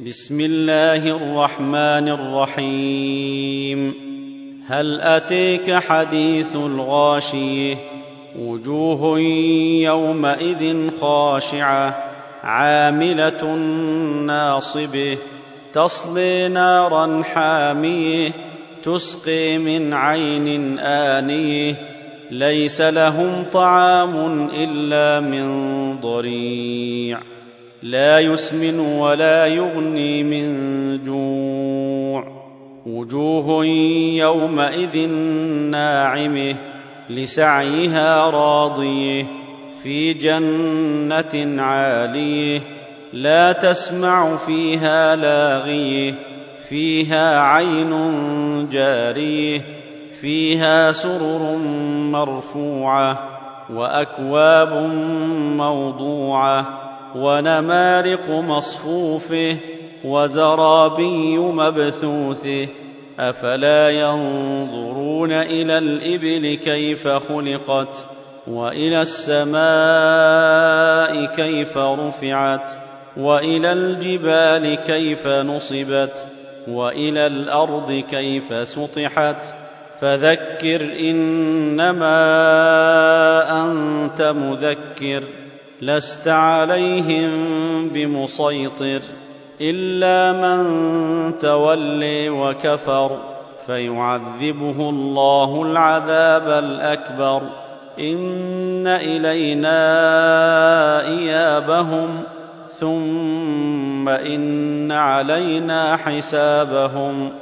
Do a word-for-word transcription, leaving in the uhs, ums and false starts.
بسم الله الرحمن الرحيم. هل أتيك حديث الغاشية؟ وجوه يومئذ خاشعة عاملة ناصبة تصلي نارا حامية تسقي من عين آنية ليس لهم طعام إلا من ضريع لا يسمن ولا يغني من جوع. وجوه يومئذ ناعمة لسعيها راضية في جنة عالية لا تسمع فيها لاغية فيها عين جارية فيها سرر مرفوعة وأكواب موضوعة ونمارق مصفوفة وزرابي مبثوثة أفلا ينظرون إلى الإبل كيف خلقت وإلى السماء كيف رفعت وإلى الجبال كيف نصبت وإلى الأرض كيف سطحت فذكر إنما أنت مذكر لست عليهم بمسيطر إلا من تولي وكفر فيعذبه الله العذاب الأكبر إن إلينا إيابهم ثم إن علينا حسابهم